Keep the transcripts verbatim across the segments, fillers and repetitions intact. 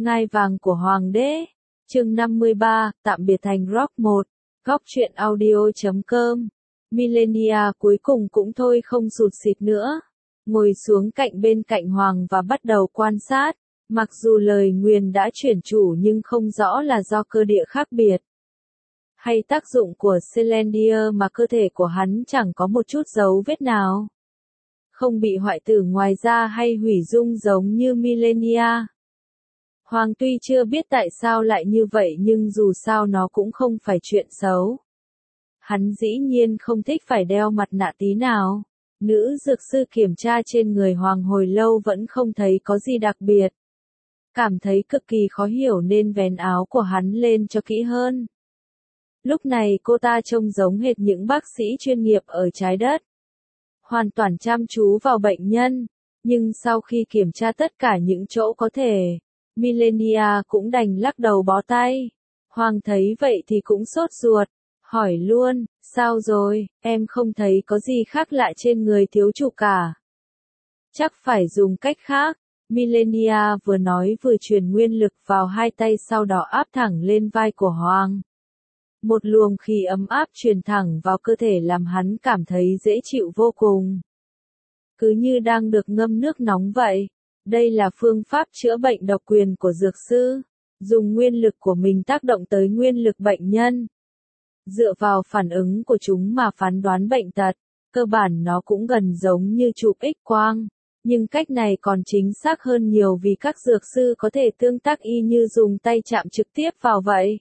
Ngai vàng của Hoàng đế. Chương năm mươi ba, tạm biệt thành rock một. Góc truyện audio chấm com. Millenia cuối cùng cũng thôi không sụt sịt nữa. Ngồi xuống cạnh bên cạnh Hoàng và bắt đầu quan sát. Mặc dù lời nguyền đã chuyển chủ nhưng không rõ là do cơ địa khác biệt, hay tác dụng của Celendier mà cơ thể của hắn chẳng có một chút dấu vết nào. Không bị hoại tử ngoài da hay hủy dung giống như Millenia. Hoàng tuy chưa biết tại sao lại như vậy nhưng dù sao nó cũng không phải chuyện xấu. Hắn dĩ nhiên không thích phải đeo mặt nạ tí nào. Nữ dược sư kiểm tra trên người Hoàng hồi lâu vẫn không thấy có gì đặc biệt. Cảm thấy cực kỳ khó hiểu nên vén áo của hắn lên cho kỹ hơn. Lúc này cô ta trông giống hệt những bác sĩ chuyên nghiệp ở trái đất. Hoàn toàn chăm chú vào bệnh nhân. Nhưng sau khi kiểm tra tất cả những chỗ có thể, Millenia cũng đành lắc đầu bó tay. Hoàng thấy vậy thì cũng sốt ruột. Hỏi luôn, sao rồi, em không thấy có gì khác lạ trên người thiếu chủ cả. Chắc phải dùng cách khác. Millenia vừa nói vừa truyền nguyên lực vào hai tay sau đó áp thẳng lên vai của Hoàng. Một luồng khí ấm áp truyền thẳng vào cơ thể làm hắn cảm thấy dễ chịu vô cùng. Cứ như đang được ngâm nước nóng vậy. Đây là phương pháp chữa bệnh độc quyền của dược sư. Dùng nguyên lực của mình tác động tới nguyên lực bệnh nhân. Dựa vào phản ứng của chúng mà phán đoán bệnh tật. Cơ bản nó cũng gần giống như chụp X-quang. Nhưng cách này còn chính xác hơn nhiều vì các dược sư có thể tương tác y như dùng tay chạm trực tiếp vào vậy.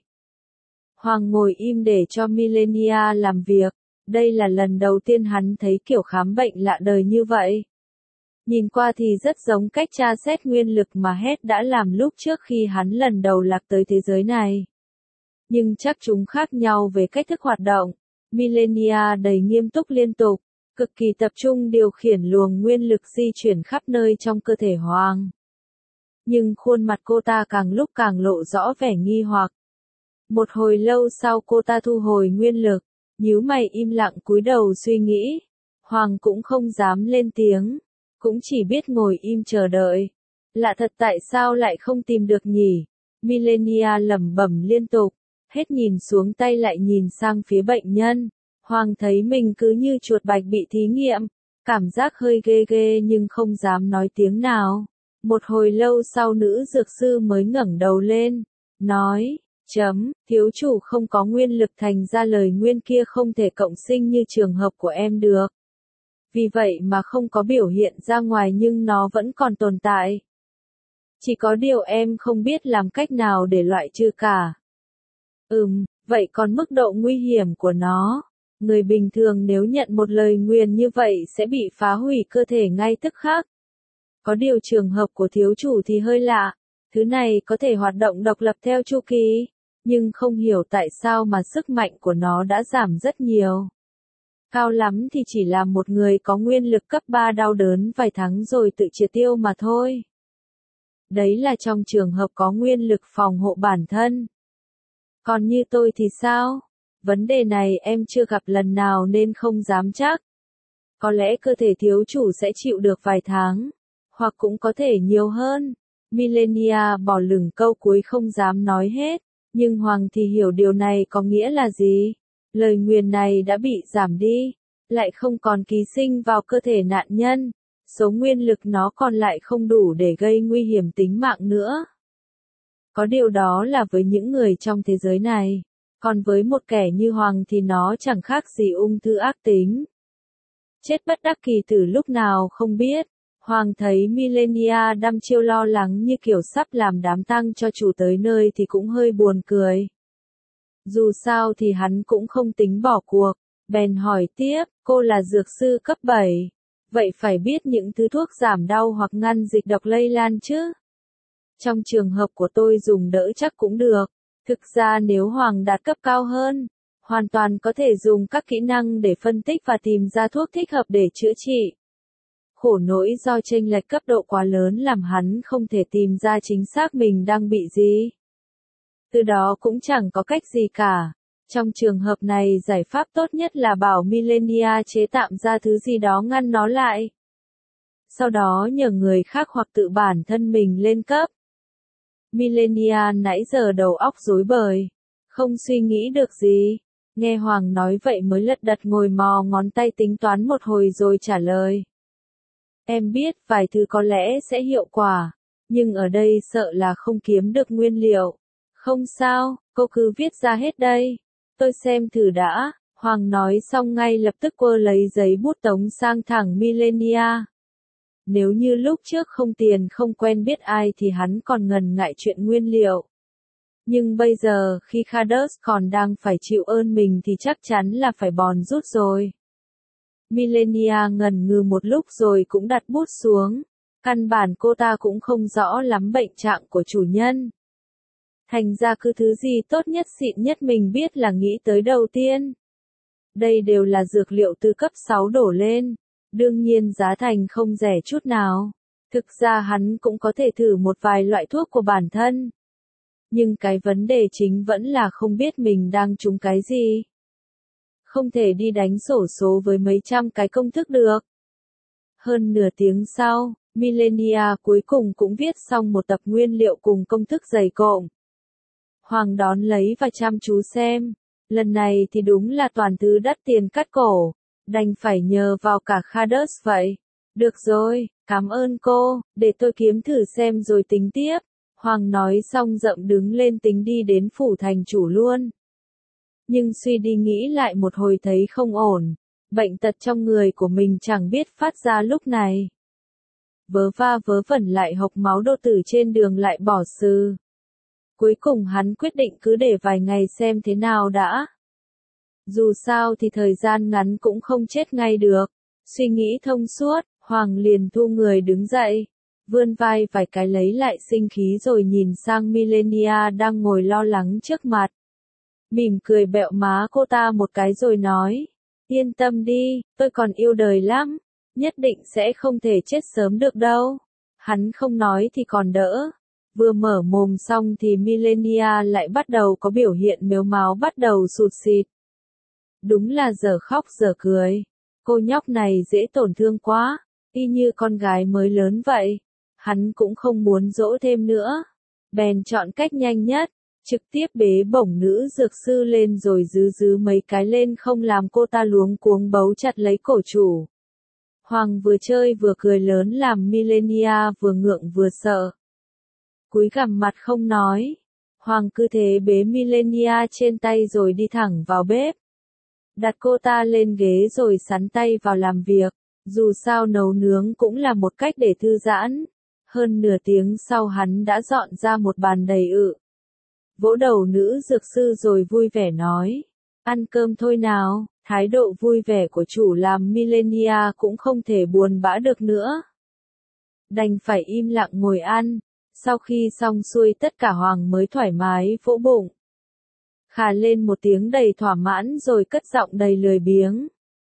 Hoàng ngồi im để cho Millenia làm việc. Đây là lần đầu tiên hắn thấy kiểu khám bệnh lạ đời như vậy. Nhìn qua thì rất giống cách tra xét nguyên lực mà Hết đã làm lúc trước khi hắn lần đầu lạc tới thế giới này. Nhưng chắc chúng khác nhau về cách thức hoạt động. Millenia đầy nghiêm túc liên tục, cực kỳ tập trung điều khiển luồng nguyên lực di chuyển khắp nơi trong cơ thể Hoàng. Nhưng khuôn mặt cô ta càng lúc càng lộ rõ vẻ nghi hoặc. Một hồi lâu sau cô ta thu hồi nguyên lực, nhíu mày im lặng cúi đầu suy nghĩ. Hoàng cũng không dám lên tiếng, cũng chỉ biết ngồi im chờ đợi. Lạ thật tại sao lại không tìm được nhỉ? Millenia lẩm bẩm liên tục, Hết nhìn xuống tay lại nhìn sang phía bệnh nhân. Hoàng thấy mình cứ như chuột bạch bị thí nghiệm, cảm giác hơi ghê ghê nhưng không dám nói tiếng nào. Một hồi lâu sau nữ dược sư mới ngẩng đầu lên, nói, chấm, thiếu chủ không có nguyên lực thành ra lời nguyên kia không thể cộng sinh như trường hợp của em được. Vì vậy mà không có biểu hiện ra ngoài nhưng nó vẫn còn tồn tại. Chỉ có điều em không biết làm cách nào để loại trừ cả. Ừm, vậy còn mức độ nguy hiểm của nó? Người bình thường nếu nhận một lời nguyền như vậy sẽ bị phá hủy cơ thể ngay tức khắc. Có điều trường hợp của thiếu chủ thì hơi lạ. Thứ này có thể hoạt động độc lập theo chu kỳ, nhưng không hiểu tại sao mà sức mạnh của nó đã giảm rất nhiều. Cao lắm thì chỉ là một người có nguyên lực cấp ba đau đớn vài tháng rồi tự triệt tiêu mà thôi. Đấy là trong trường hợp có nguyên lực phòng hộ bản thân. Còn như tôi thì sao? Vấn đề này em chưa gặp lần nào nên không dám chắc. Có lẽ cơ thể thiếu chủ sẽ chịu được vài tháng, hoặc cũng có thể nhiều hơn. Millenia bỏ lửng câu cuối không dám nói hết, nhưng Hoàng thì hiểu điều này có nghĩa là gì. Lời nguyền này đã bị giảm đi, lại không còn ký sinh vào cơ thể nạn nhân. Số nguyên lực nó còn lại không đủ để gây nguy hiểm tính mạng nữa. Có điều đó là với những người trong thế giới này. Còn với một kẻ như Hoàng thì nó chẳng khác gì ung thư ác tính. Chết bất đắc kỳ từ lúc nào không biết. Hoàng thấy Millenia đăm chiêu lo lắng như kiểu sắp làm đám tang cho chủ tới nơi thì cũng hơi buồn cười. Dù sao thì hắn cũng không tính bỏ cuộc. Bèn hỏi tiếp, cô là dược sư cấp bảy. Vậy phải biết những thứ thuốc giảm đau hoặc ngăn dịch độc lây lan chứ? Trong trường hợp của tôi dùng đỡ chắc cũng được. Thực ra nếu Hoàng đạt cấp cao hơn, hoàn toàn có thể dùng các kỹ năng để phân tích và tìm ra thuốc thích hợp để chữa trị. Khổ nỗi do chênh lệch cấp độ quá lớn làm hắn không thể tìm ra chính xác mình đang bị gì. Từ đó cũng chẳng có cách gì cả. Trong trường hợp này giải pháp tốt nhất là bảo Millenia chế tạm ra thứ gì đó ngăn nó lại. Sau đó nhờ người khác hoặc tự bản thân mình lên cấp. Millenia nãy giờ đầu óc rối bời, không suy nghĩ được gì. Nghe Hoàng nói vậy mới lật đật ngồi mò ngón tay tính toán một hồi rồi trả lời. Em biết vài thứ có lẽ sẽ hiệu quả, nhưng ở đây sợ là không kiếm được nguyên liệu. Không sao, cô cứ viết ra hết đây. Tôi xem thử đã. Hoàng nói xong ngay lập tức quơ lấy giấy bút tống sang thẳng Millenia. Nếu như lúc trước không tiền không quen biết ai thì hắn còn ngần ngại chuyện nguyên liệu. Nhưng bây giờ khi Khadus còn đang phải chịu ơn mình thì chắc chắn là phải bòn rút rồi. Millenia ngần ngừ một lúc rồi cũng đặt bút xuống. Căn bản cô ta cũng không rõ lắm bệnh trạng của chủ nhân. Thành ra cứ thứ gì tốt nhất xịn nhất mình biết là nghĩ tới đầu tiên. Đây đều là dược liệu từ cấp sáu đổ lên. Đương nhiên giá thành không rẻ chút nào. Thực ra hắn cũng có thể thử một vài loại thuốc của bản thân. Nhưng cái vấn đề chính vẫn là không biết mình đang trúng cái gì. Không thể đi đánh xổ số với mấy trăm cái công thức được. Hơn nửa tiếng sau, Millenia cuối cùng cũng viết xong một tập nguyên liệu cùng công thức dày cộm. Hoàng đón lấy và chăm chú xem. Lần này thì đúng là toàn thứ đắt tiền cắt cổ. Đành phải nhờ vào cả Khadus vậy. Được rồi, cảm ơn cô, để tôi kiếm thử xem rồi tính tiếp. Hoàng nói xong rậm đứng lên tính đi đến phủ thành chủ luôn. Nhưng suy đi nghĩ lại một hồi thấy không ổn. Bệnh tật trong người của mình chẳng biết phát ra lúc này. Vớ va vớ vẩn lại hộc máu đô tử trên đường lại bỏ sừ. Cuối cùng hắn quyết định cứ để vài ngày xem thế nào đã. Dù sao thì thời gian ngắn cũng không chết ngay được. Suy nghĩ thông suốt, Hoàng liền thu người đứng dậy. Vươn vai vài cái lấy lại sinh khí rồi nhìn sang Millenia đang ngồi lo lắng trước mặt. Mỉm cười bẹo má cô ta một cái rồi nói. Yên tâm đi, tôi còn yêu đời lắm. Nhất định sẽ không thể chết sớm được đâu. Hắn không nói thì còn đỡ. Vừa mở mồm xong thì Millenia lại bắt đầu có biểu hiện mếu máo bắt đầu sụt sịt. Đúng là giờ khóc giờ cười. Cô nhóc này dễ tổn thương quá, y như con gái mới lớn vậy. Hắn cũng không muốn dỗ thêm nữa. Bèn chọn cách nhanh nhất, trực tiếp bế bổng nữ dược sư lên rồi dứ dứ mấy cái lên không làm cô ta luống cuống bấu chặt lấy cổ chủ. Hoàng vừa chơi vừa cười lớn làm Millenia vừa ngượng vừa sợ. Cúi gằm mặt không nói. Hoàng cứ thế bế Millenia trên tay rồi đi thẳng vào bếp. Đặt cô ta lên ghế rồi sắn tay vào làm việc. Dù sao nấu nướng cũng là một cách để thư giãn. Hơn nửa tiếng sau hắn đã dọn ra một bàn đầy ự. Vỗ đầu nữ dược sư rồi vui vẻ nói. Ăn cơm thôi nào. Thái độ vui vẻ của chủ làm Millenia cũng không thể buồn bã được nữa. Đành phải im lặng ngồi ăn. Sau khi xong xuôi tất cả Hoàng mới thoải mái vỗ bụng. Khà lên một tiếng đầy thỏa mãn rồi cất giọng đầy lười biếng.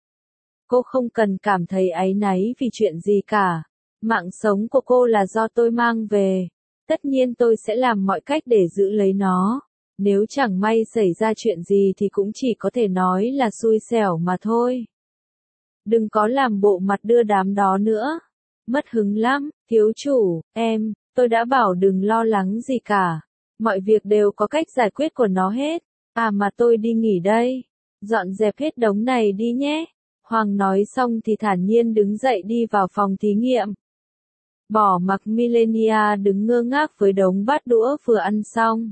Cô không cần cảm thấy áy náy vì chuyện gì cả. Mạng sống của cô là do tôi mang về. Tất nhiên tôi sẽ làm mọi cách để giữ lấy nó. Nếu chẳng may xảy ra chuyện gì thì cũng chỉ có thể nói là xui xẻo mà thôi. Đừng có làm bộ mặt đưa đám đó nữa. Mất hứng lắm, thiếu chủ, em, tôi đã bảo đừng lo lắng gì cả. Mọi việc đều có cách giải quyết của nó hết. À mà tôi đi nghỉ đây. Dọn dẹp hết đống này đi nhé. Hoàng nói xong thì thản nhiên đứng dậy đi vào phòng thí nghiệm. Bỏ mặc Millenia đứng ngơ ngác với đống bát đũa vừa ăn xong.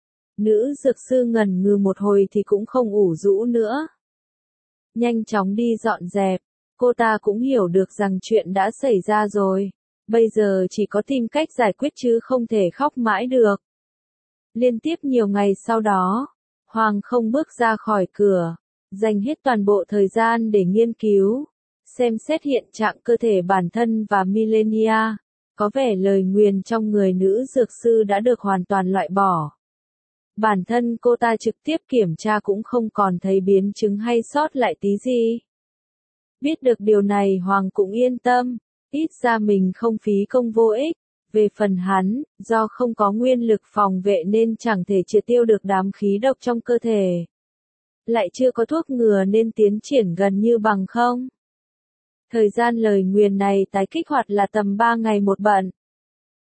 Nữ dược sư ngần ngừ một hồi thì cũng không ủ rũ nữa. Nhanh chóng đi dọn dẹp. Cô ta cũng hiểu được rằng chuyện đã xảy ra rồi. Bây giờ chỉ có tìm cách giải quyết chứ không thể khóc mãi được. Liên tiếp nhiều ngày sau đó, Hoàng không bước ra khỏi cửa, dành hết toàn bộ thời gian để nghiên cứu, xem xét hiện trạng cơ thể bản thân và Millenia. Có vẻ lời nguyền trong người nữ dược sư đã được hoàn toàn loại bỏ. Bản thân cô ta trực tiếp kiểm tra cũng không còn thấy biến chứng hay sót lại tí gì. Biết được điều này Hoàng cũng yên tâm, ít ra mình không phí công vô ích. Về phần hắn, do không có nguyên lực phòng vệ nên chẳng thể triệt tiêu được đám khí độc trong cơ thể. Lại chưa có thuốc ngừa nên tiến triển gần như bằng không. Thời gian lời nguyền này tái kích hoạt là tầm ba ngày một bận.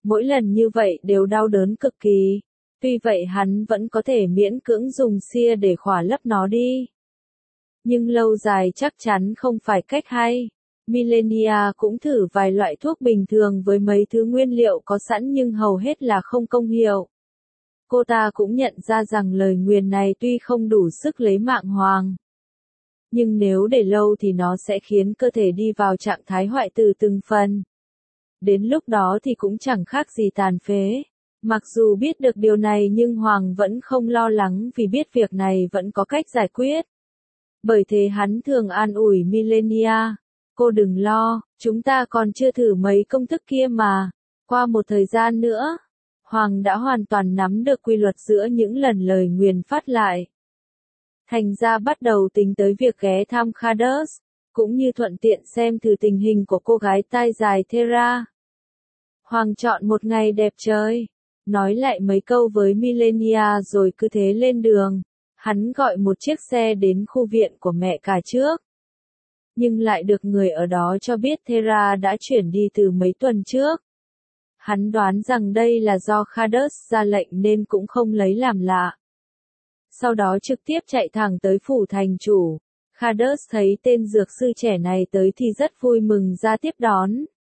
Mỗi lần như vậy đều đau đớn cực kỳ. Tuy vậy hắn vẫn có thể miễn cưỡng dùng sia để khỏa lấp nó đi. Nhưng lâu dài chắc chắn không phải cách hay. Millenia cũng thử vài loại thuốc bình thường với mấy thứ nguyên liệu có sẵn nhưng hầu hết là không công hiệu. Cô ta cũng nhận ra rằng lời nguyền này tuy không đủ sức lấy mạng Hoàng, nhưng nếu để lâu thì nó sẽ khiến cơ thể đi vào trạng thái hoại tử từng phần. Đến lúc đó thì cũng chẳng khác gì tàn phế. Mặc dù biết được điều này nhưng Hoàng vẫn không lo lắng vì biết việc này vẫn có cách giải quyết. Bởi thế hắn thường an ủi Millenia, cô đừng lo, chúng ta còn chưa thử mấy công thức kia mà. Qua một thời gian nữa, Hoàng đã hoàn toàn nắm được quy luật giữa những lần lời nguyền phát lại. Thành ra bắt đầu tính tới việc ghé thăm Khados, cũng như thuận tiện xem thử tình hình của cô gái tai dài Thera. Hoàng chọn một ngày đẹp trời, nói lại mấy câu với Millenia rồi cứ thế lên đường. Hắn gọi một chiếc xe đến khu viện của mẹ cả trước. Nhưng lại được người ở đó cho biết Thera đã chuyển đi từ mấy tuần trước. Hắn đoán rằng đây là do Khados ra lệnh nên cũng không lấy làm lạ. Sau đó trực tiếp chạy thẳng tới phủ thành chủ. Khados thấy tên dược sư trẻ này tới thì rất vui mừng ra tiếp đón.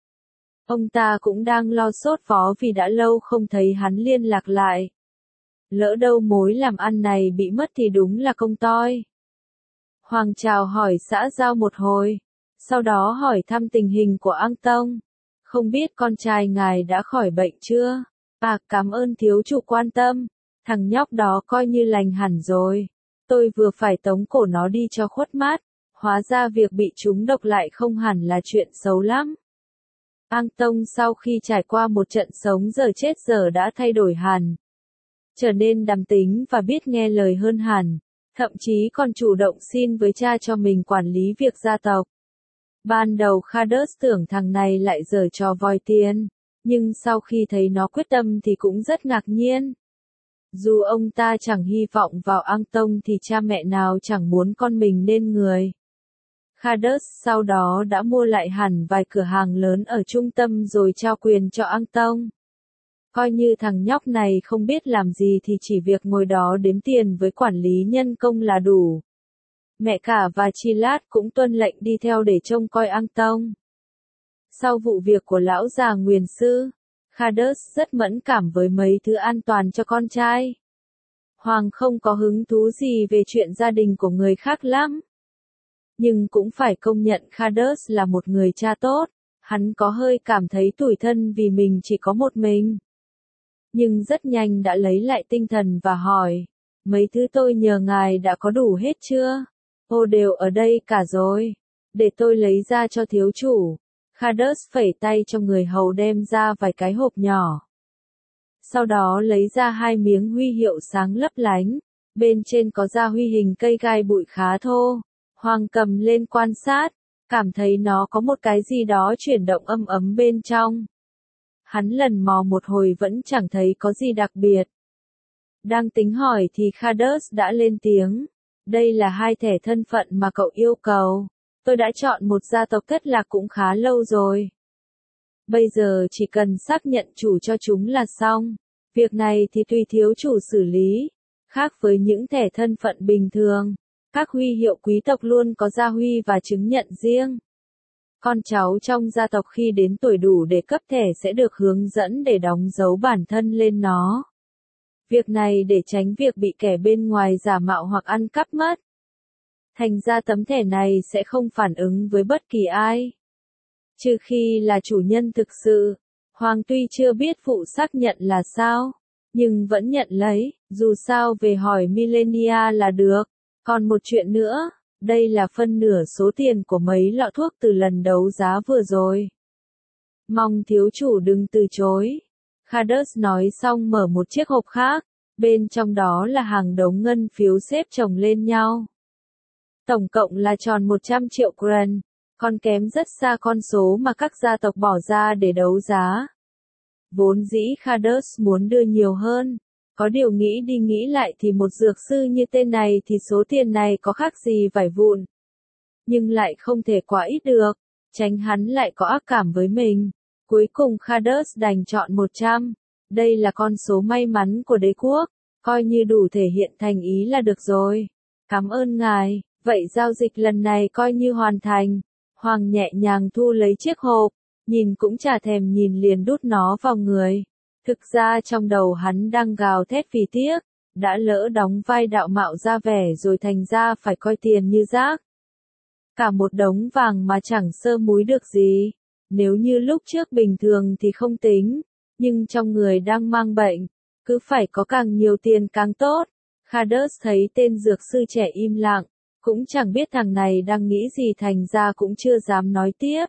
Ông ta cũng đang lo sốt vó vì đã lâu không thấy hắn liên lạc lại. Lỡ đâu mối làm ăn này bị mất thì đúng là công toi. Hoàng chào hỏi xã giao một hồi, sau đó hỏi thăm tình hình của An Tông. Không biết con trai ngài đã khỏi bệnh chưa? À, cảm ơn thiếu chủ quan tâm, thằng nhóc đó coi như lành hẳn rồi. Tôi vừa phải tống cổ nó đi cho khuất mát, hóa ra việc bị trúng độc lại không hẳn là chuyện xấu lắm. An Tông sau khi trải qua một trận sống giờ chết giờ đã thay đổi hẳn. Trở nên đàm tính và biết nghe lời hơn hẳn, thậm chí còn chủ động xin với cha cho mình quản lý việc gia tộc. Ban đầu Khados tưởng thằng này lại giở trò vòi tiền, nhưng sau khi thấy nó quyết tâm thì cũng rất ngạc nhiên. Dù ông ta chẳng hy vọng vào An Tông thì cha mẹ nào chẳng muốn con mình nên người. Khados sau đó đã mua lại hẳn vài cửa hàng lớn ở trung tâm rồi trao quyền cho An Tông. Coi như thằng nhóc này không biết làm gì thì chỉ việc ngồi đó đếm tiền với quản lý nhân công là đủ. Mẹ cả và Chilat cũng tuân lệnh đi theo để trông coi An Tông. Sau vụ việc của lão già nguyền sư, Khados rất mẫn cảm với mấy thứ an toàn cho con trai. Hoàng không có hứng thú gì về chuyện gia đình của người khác lắm. Nhưng cũng phải công nhận Khados là một người cha tốt, hắn có hơi cảm thấy tủi thân vì mình chỉ có một mình. Nhưng rất nhanh đã lấy lại tinh thần và hỏi, mấy thứ tôi nhờ ngài đã có đủ hết chưa? Ô đều ở đây cả rồi, để tôi lấy ra cho thiếu chủ. Khados phẩy tay cho người hầu đem ra vài cái hộp nhỏ. Sau đó lấy ra hai miếng huy hiệu sáng lấp lánh, bên trên có da huy hình cây gai bụi khá thô. Hoàng cầm lên quan sát, cảm thấy nó có một cái gì đó chuyển động âm ấm bên trong. Hắn lần mò một hồi vẫn chẳng thấy có gì đặc biệt. Đang tính hỏi thì Khados đã lên tiếng. Đây là hai thẻ thân phận mà cậu yêu cầu. Tôi đã chọn một gia tộc thất lạc cũng khá lâu rồi. Bây giờ chỉ cần xác nhận chủ cho chúng là xong. Việc này thì tùy thiếu chủ xử lý. Khác với những thẻ thân phận bình thường, các huy hiệu quý tộc luôn có gia huy và chứng nhận riêng. Con cháu trong gia tộc khi đến tuổi đủ để cấp thẻ sẽ được hướng dẫn để đóng dấu bản thân lên nó. Việc này để tránh việc bị kẻ bên ngoài giả mạo hoặc ăn cắp mất. Thành ra tấm thẻ này sẽ không phản ứng với bất kỳ ai. Trừ khi là chủ nhân thực sự. Hoàng tuy chưa biết vụ xác nhận là sao, nhưng vẫn nhận lấy, dù sao về hỏi Millenia là được. Còn một chuyện nữa, đây là phân nửa số tiền của mấy lọ thuốc từ lần đấu giá vừa rồi. Mong thiếu chủ đừng từ chối. Khados nói xong mở một chiếc hộp khác, bên trong đó là hàng đống ngân phiếu xếp chồng lên nhau. Tổng cộng là tròn một trăm triệu kren, còn kém rất xa con số mà các gia tộc bỏ ra để đấu giá. Vốn dĩ Khados muốn đưa nhiều hơn. Có điều nghĩ đi nghĩ lại thì một dược sư như tên này thì số tiền này có khác gì vải vụn. Nhưng lại không thể quá ít được, tránh hắn lại có ác cảm với mình. Cuối cùng Khadus đành chọn một trăm. Đây là con số may mắn của đế quốc, coi như đủ thể hiện thành ý là được rồi. Cảm ơn ngài, vậy giao dịch lần này coi như hoàn thành. Hoàng nhẹ nhàng thu lấy chiếc hộp, nhìn cũng chả thèm nhìn liền đút nó vào người. Thực ra trong đầu hắn đang gào thét vì tiếc, đã lỡ đóng vai đạo mạo ra vẻ rồi thành ra phải coi tiền như rác. Cả một đống vàng mà chẳng sơ múi được gì. Nếu như lúc trước bình thường thì không tính, nhưng trong người đang mang bệnh, cứ phải có càng nhiều tiền càng tốt. Khadus thấy tên dược sư trẻ im lặng, cũng chẳng biết thằng này đang nghĩ gì thành ra cũng chưa dám nói tiếp.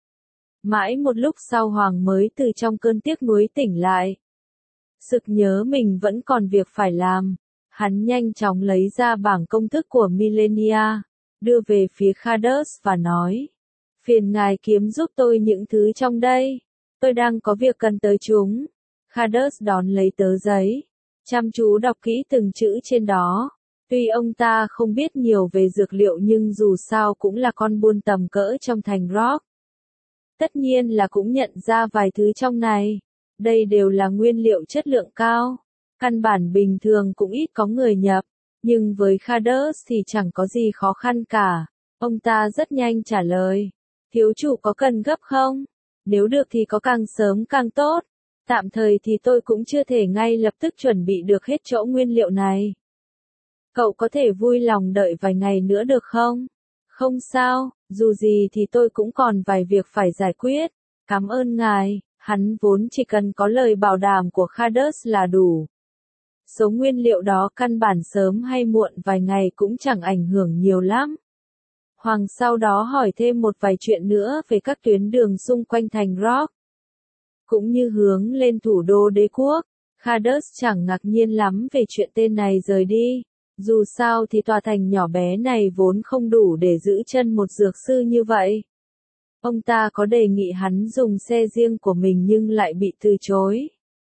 Mãi một lúc sau Hoàng mới từ trong cơn tiếc nuối tỉnh lại. Sực nhớ mình vẫn còn việc phải làm, hắn nhanh chóng lấy ra bảng công thức của Millenia, đưa về phía Khadus và nói. Phiền ngài kiếm giúp tôi những thứ trong đây, tôi đang có việc cần tới chúng. Khadus đón lấy tờ giấy, chăm chú đọc kỹ từng chữ trên đó. Tuy ông ta không biết nhiều về dược liệu nhưng dù sao cũng là con buôn tầm cỡ trong thành Rock. Tất nhiên là cũng nhận ra vài thứ trong này. Đây đều là nguyên liệu chất lượng cao. Căn bản bình thường cũng ít có người nhập. Nhưng với Khadus thì chẳng có gì khó khăn cả. Ông ta rất nhanh trả lời. Thiếu chủ có cần gấp không? Nếu được thì có càng sớm càng tốt. Tạm thời thì tôi cũng chưa thể ngay lập tức chuẩn bị được hết chỗ nguyên liệu này. Cậu có thể vui lòng đợi vài ngày nữa được không? Không sao, dù gì thì tôi cũng còn vài việc phải giải quyết. Cảm ơn ngài, hắn vốn chỉ cần có lời bảo đảm của Khadus là đủ. Số nguyên liệu đó căn bản sớm hay muộn vài ngày cũng chẳng ảnh hưởng nhiều lắm. Hoàng sau đó hỏi thêm một vài chuyện nữa về các tuyến đường xung quanh thành Rock. Cũng như hướng lên thủ đô đế quốc, Khadus chẳng ngạc nhiên lắm về chuyện tên này rời đi. Dù sao thì tòa thành nhỏ bé này vốn không đủ để giữ chân một dược sư như vậy. Ông ta có đề nghị hắn dùng xe riêng của mình nhưng lại bị từ chối.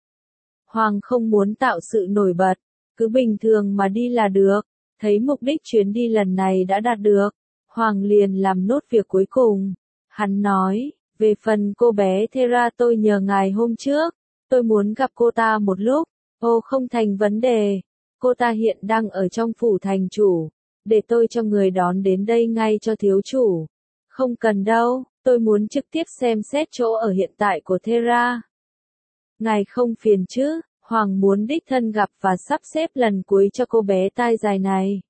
Hoàng không muốn tạo sự nổi bật, cứ bình thường mà đi là được. Thấy mục đích chuyến đi lần này đã đạt được, Hoàng liền làm nốt việc cuối cùng. Hắn nói, về phần cô bé Thera tôi nhờ ngài hôm trước, tôi muốn gặp cô ta một lúc. Ô không thành vấn đề. Cô ta hiện đang ở trong phủ thành chủ, để tôi cho người đón đến đây ngay cho thiếu chủ. Không cần đâu, tôi muốn trực tiếp xem xét chỗ ở hiện tại của Thera. Ngài không phiền chứ, Hoàng muốn đích thân gặp và sắp xếp lần cuối cho cô bé tai dài này.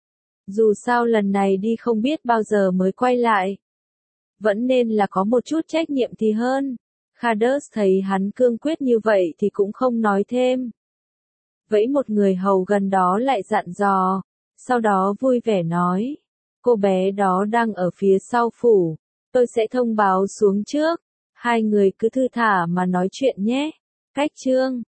Dù sao lần này đi không biết bao giờ mới quay lại. Vẫn nên là có một chút trách nhiệm thì hơn. Khadus thấy hắn cương quyết như vậy thì cũng không nói thêm. Vẫy một người hầu gần đó lại dặn dò, sau đó vui vẻ nói, cô bé đó đang ở phía sau phủ, tôi sẽ thông báo xuống trước, hai người cứ thư thả mà nói chuyện nhé. Cách chương